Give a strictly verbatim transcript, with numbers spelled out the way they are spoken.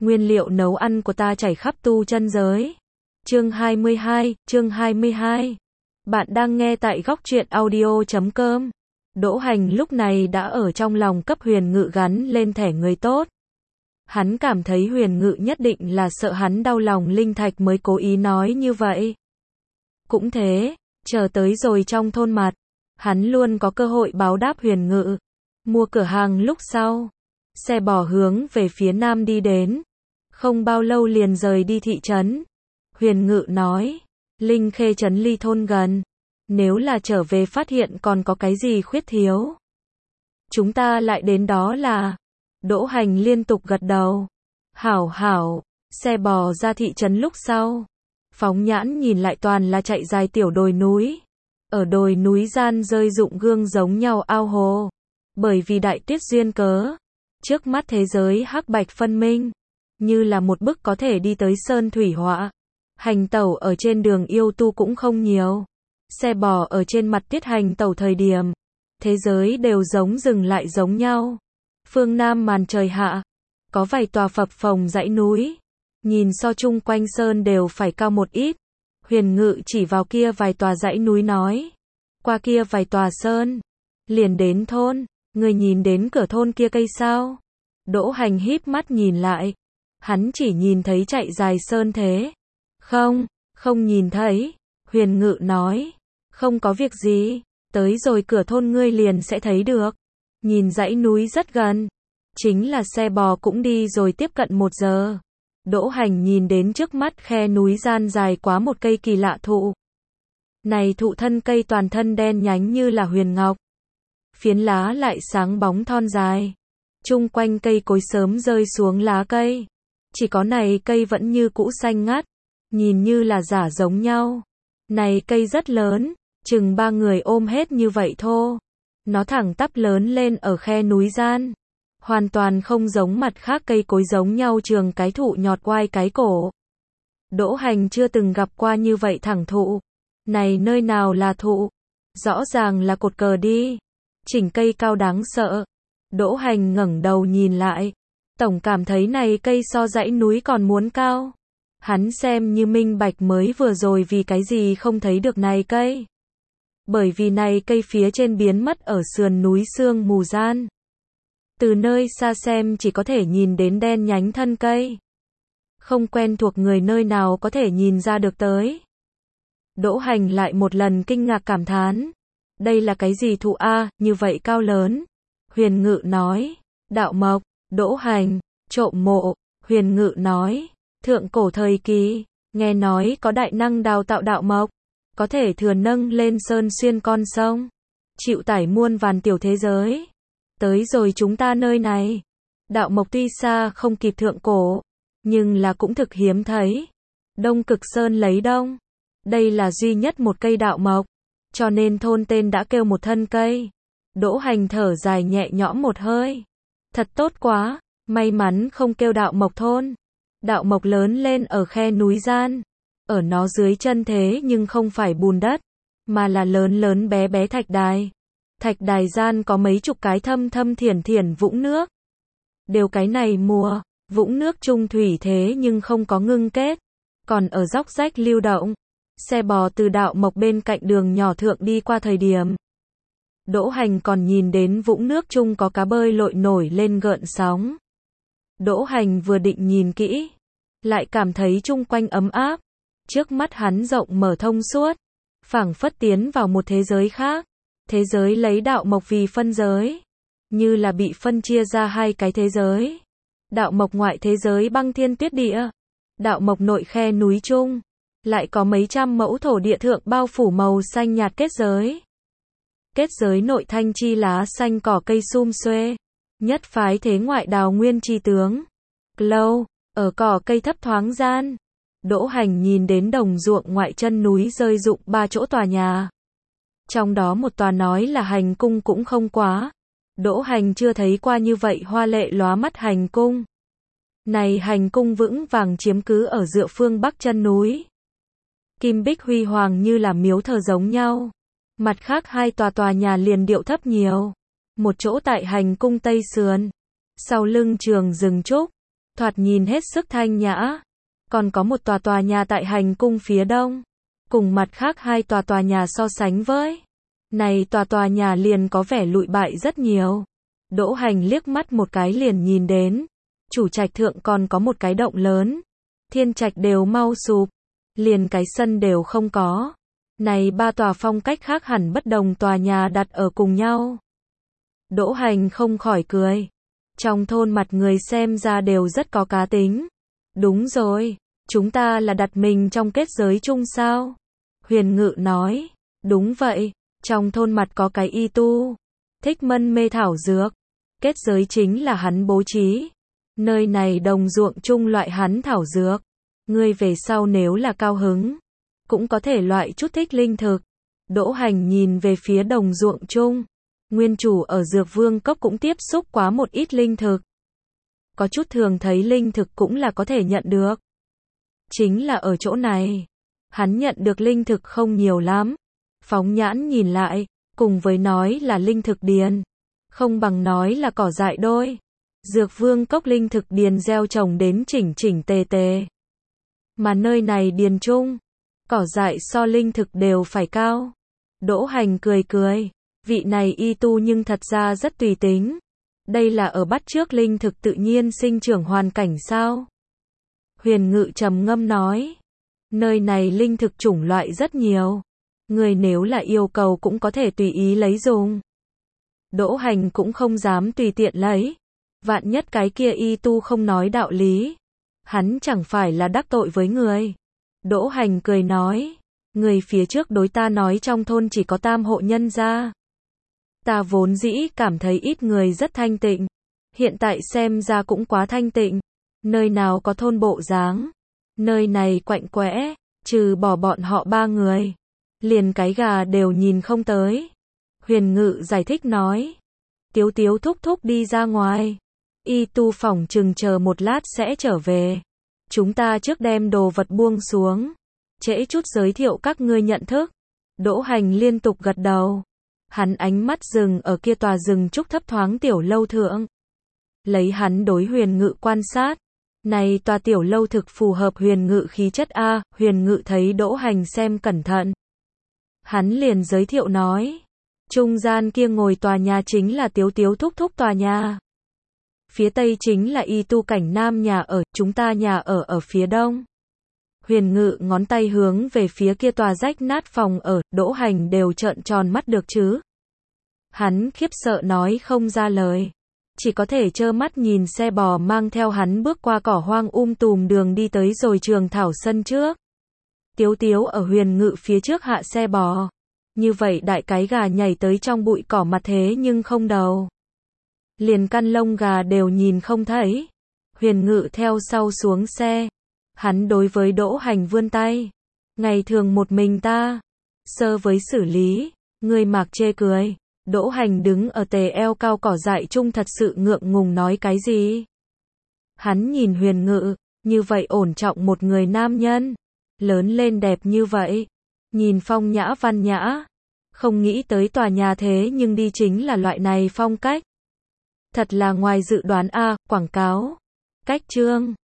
Nguyên liệu nấu ăn của ta chảy khắp tu chân giới. Chương hai mươi hai, chương hai mươi hai. Bạn đang nghe tại góc truyện audio chấm com. Đỗ Hành lúc này đã ở trong lòng cấp Huyền Ngự gắn lên thẻ người tốt. Hắn cảm thấy Huyền Ngự nhất định là sợ hắn đau lòng linh thạch mới cố ý nói như vậy. Cũng thế, chờ tới rồi trong thôn mặt, hắn luôn có cơ hội báo đáp Huyền Ngự. Mua cửa hàng lúc sau, xe bò hướng về phía nam đi đến. Không bao lâu liền rời đi thị trấn. Huyền Ngự nói, Linh Khê trấn ly thôn gần. Nếu là trở về phát hiện còn có cái gì khuyết thiếu, chúng ta lại đến đó là. Đỗ Hành liên tục gật đầu. Hảo hảo, xe bò ra thị trấn lúc sau. Phóng nhãn nhìn lại toàn là chạy dài tiểu đồi núi. Ở đồi núi gian rơi rụng gương giống nhau ao hồ. Bởi vì đại tuyết duyên cớ, trước mắt thế giới hắc bạch phân minh, như là một bức có thể đi tới sơn thủy họa. Hành tẩu ở trên đường yêu tu cũng không nhiều. Xe bò ở trên mặt tiết hành tẩu thời điểm, thế giới đều giống dừng lại giống nhau. Phương Nam màn trời hạ, có vài tòa phập phồng dãy núi, nhìn so chung quanh sơn đều phải cao một ít. Huyền Ngự chỉ vào kia vài tòa dãy núi nói, qua kia vài tòa sơn, liền đến thôn. Người nhìn đến cửa thôn kia cây sao? Đỗ Hành híp mắt nhìn lại, hắn chỉ nhìn thấy chạy dài sơn thế. Không, không nhìn thấy. Huyền Ngự nói, không có việc gì, tới rồi cửa thôn ngươi liền sẽ thấy được. Nhìn dãy núi rất gần, chính là xe bò cũng đi rồi tiếp cận một giờ. Đỗ Hành nhìn đến trước mắt khe núi gian dài quá một cây kỳ lạ thụ. Này thụ thân cây toàn thân đen nhánh như là huyền ngọc. Phiến lá lại sáng bóng thon dài. Chung quanh cây cối sớm rơi xuống lá cây. Chỉ có này cây vẫn như cũ xanh ngắt, nhìn như là giả giống nhau. Này cây rất lớn, chừng ba người ôm hết như vậy thô. Nó thẳng tắp lớn lên ở khe núi gian. Hoàn toàn không giống mặt khác cây cối giống nhau trường cái thụ nhọt quai cái cổ. Đỗ Hành chưa từng gặp qua như vậy thẳng thụ. Này nơi nào là thụ? Rõ ràng là cột cờ đi. Chỉnh cây cao đáng sợ. Đỗ Hành ngẩng đầu nhìn lại. Tổng cảm thấy này cây so dãy núi còn muốn cao. Hắn xem như minh bạch mới vừa rồi vì cái gì không thấy được này cây. Bởi vì này cây phía trên biến mất ở sườn núi sương mù gian. Từ nơi xa xem chỉ có thể nhìn đến đen nhánh thân cây. Không quen thuộc người nơi nào có thể nhìn ra được tới. Đỗ Hành lại một lần kinh ngạc cảm thán. Đây là cái gì thụ a, như vậy cao lớn? Huyền Ngự nói, đạo mộc. Đỗ Hành, trộm mộ. Huyền Ngự nói, thượng cổ thời kỳ, nghe nói có đại năng đào tạo đạo mộc, có thể thừa nâng lên sơn xuyên con sông, chịu tải muôn vàn tiểu thế giới. Tới rồi chúng ta nơi này, đạo mộc tuy xa không kịp thượng cổ, nhưng là cũng thực hiếm thấy. Đông Cực Sơn lấy đông, đây là duy nhất một cây đạo mộc, cho nên thôn tên đã kêu một thân cây. Đỗ Hành thở dài nhẹ nhõm một hơi. Thật tốt quá, may mắn không kêu đạo mộc thôn. Đạo mộc lớn lên ở khe núi gian. Ở nó dưới chân thế nhưng không phải bùn đất, mà là lớn lớn bé bé thạch đài. Thạch đài gian có mấy chục cái thâm thâm thiển thiển vũng nước. Đều cái này mùa, vũng nước trung thủy thế nhưng không có ngưng kết, còn ở dốc rách lưu động. Xe bò từ đạo mộc bên cạnh đường nhỏ thượng đi qua thời điểm, Đỗ Hành còn nhìn đến vũng nước chung có cá bơi lội nổi lên gợn sóng. Đỗ Hành vừa định nhìn kỹ, lại cảm thấy chung quanh ấm áp. Trước mắt hắn rộng mở thông suốt, phảng phất tiến vào một thế giới khác. Thế giới lấy đạo mộc vì phân giới, như là bị phân chia ra hai cái thế giới. Đạo mộc ngoại thế giới băng thiên tuyết địa, đạo mộc nội khe núi chung, lại có mấy trăm mẫu thổ địa thượng bao phủ màu xanh nhạt kết giới. Kết giới nội thanh chi lá xanh cỏ cây sum xuê, nhất phái thế ngoại đào nguyên chi tướng. Lâu, ở cỏ cây thấp thoáng gian, Đỗ Hành nhìn đến đồng ruộng ngoại chân núi rơi rụng ba chỗ tòa nhà. Trong đó một tòa nói là hành cung cũng không quá. Đỗ Hành chưa thấy qua như vậy hoa lệ lóa mắt hành cung. Này hành cung vững vàng chiếm cứ ở dựa phương bắc chân núi. Kim bích huy hoàng như là miếu thờ giống nhau. Mặt khác hai tòa tòa nhà liền điệu thấp nhiều. Một chỗ tại hành cung tây sườn, sau lưng trường rừng trúc, thoạt nhìn hết sức thanh nhã. Còn có một tòa tòa nhà tại hành cung phía đông, cùng mặt khác hai tòa tòa nhà so sánh với. Này tòa tòa nhà liền có vẻ lụi bại rất nhiều. Đỗ Hành liếc mắt một cái liền nhìn đến. Chủ trạch thượng còn có một cái động lớn. Thiên trạch đều mau sụp. Liền cái sân đều không có. Này ba tòa phong cách khác hẳn bất đồng tòa nhà đặt ở cùng nhau. Đỗ Hành không khỏi cười. Trong thôn mặt người xem ra đều rất có cá tính. Đúng rồi, chúng ta là đặt mình trong kết giới chung sao? Huyền Ngự nói, đúng vậy, trong thôn mặt có cái y tu, thích mân mê thảo dược. Kết giới chính là hắn bố trí. Nơi này đồng ruộng chung loại hắn thảo dược. Ngươi về sau nếu là cao hứng, cũng có thể loại chút thích linh thực. Đỗ Hành nhìn về phía đồng ruộng chung. Nguyên chủ ở Dược Vương Cốc cũng tiếp xúc quá một ít linh thực. Có chút thường thấy linh thực cũng là có thể nhận được. Chính là ở chỗ này, hắn nhận được linh thực không nhiều lắm. Phóng nhãn nhìn lại, cùng với nói là linh thực điền, không bằng nói là cỏ dại đôi. Dược Vương Cốc linh thực điền gieo trồng đến chỉnh chỉnh tề tề. Mà nơi này điền chung, cỏ dại so linh thực đều phải cao. Đỗ Hành cười cười, vị này y tu nhưng thật ra rất tùy tính. Đây là ở bắt chước linh thực tự nhiên sinh trưởng hoàn cảnh sao? Huyền Ngự trầm ngâm nói, nơi này linh thực chủng loại rất nhiều. Người nếu là yêu cầu cũng có thể tùy ý lấy dùng. Đỗ Hành cũng không dám tùy tiện lấy. Vạn nhất cái kia y tu không nói đạo lý. Hắn chẳng phải là đắc tội với người. Đỗ Hành cười nói, người phía trước đối ta nói trong thôn chỉ có tam hộ nhân gia. Ta vốn dĩ cảm thấy ít người rất thanh tịnh. Hiện tại xem ra cũng quá thanh tịnh. Nơi nào có thôn bộ dáng. Nơi này quạnh quẽ, trừ bỏ bọn họ ba người. Liền cái gà đều nhìn không tới. Huyền Ngự giải thích nói. Tiếu Tiếu thúc thúc đi ra ngoài. Y tu phỏng chừng chờ một lát sẽ trở về. Chúng ta trước đem đồ vật buông xuống. Trễ chút giới thiệu các ngươi nhận thức. Đỗ Hành liên tục gật đầu. Hắn ánh mắt dừng ở kia tòa rừng trúc thấp thoáng tiểu lâu thượng. Lấy hắn đối Huyền Ngự quan sát. Này tòa tiểu lâu thực phù hợp Huyền Ngự khí chất a. Huyền Ngự thấy Đỗ Hành xem cẩn thận. Hắn liền giới thiệu nói. Trung gian kia ngồi tòa nhà chính là Tiếu Tiếu thúc thúc tòa nhà. Phía tây chính là y tu cảnh nam nhà ở, chúng ta nhà ở ở phía đông. Huyền Ngự ngón tay hướng về phía kia tòa rách nát phòng ở, Đỗ Hành đều trợn tròn mắt được chứ. Hắn khiếp sợ nói không ra lời. Chỉ có thể trơ mắt nhìn xe bò mang theo hắn bước qua cỏ hoang um tùm đường đi tới rồi trường thảo sân trước. Tiếu Tiếu ở Huyền Ngự phía trước hạ xe bò. Như vậy đại cái gà nhảy tới trong bụi cỏ mặt thế nhưng không đầu. Liền căn lông gà đều nhìn không thấy. Huyền Ngự theo sau xuống xe. Hắn đối với Đỗ Hành vươn tay. Ngày thường một mình ta. Sơ với xử lý. Người mạc chê cười. Đỗ Hành đứng ở tề eo cao cỏ dại chung thật sự ngượng ngùng nói cái gì. Hắn nhìn Huyền Ngự. Như vậy ổn trọng một người nam nhân. Lớn lên đẹp như vậy. Nhìn phong nhã văn nhã. Không nghĩ tới tòa nhà thế nhưng đi chính là loại này phong cách. Thật là ngoài dự đoán a. Quảng cáo. Cách chương.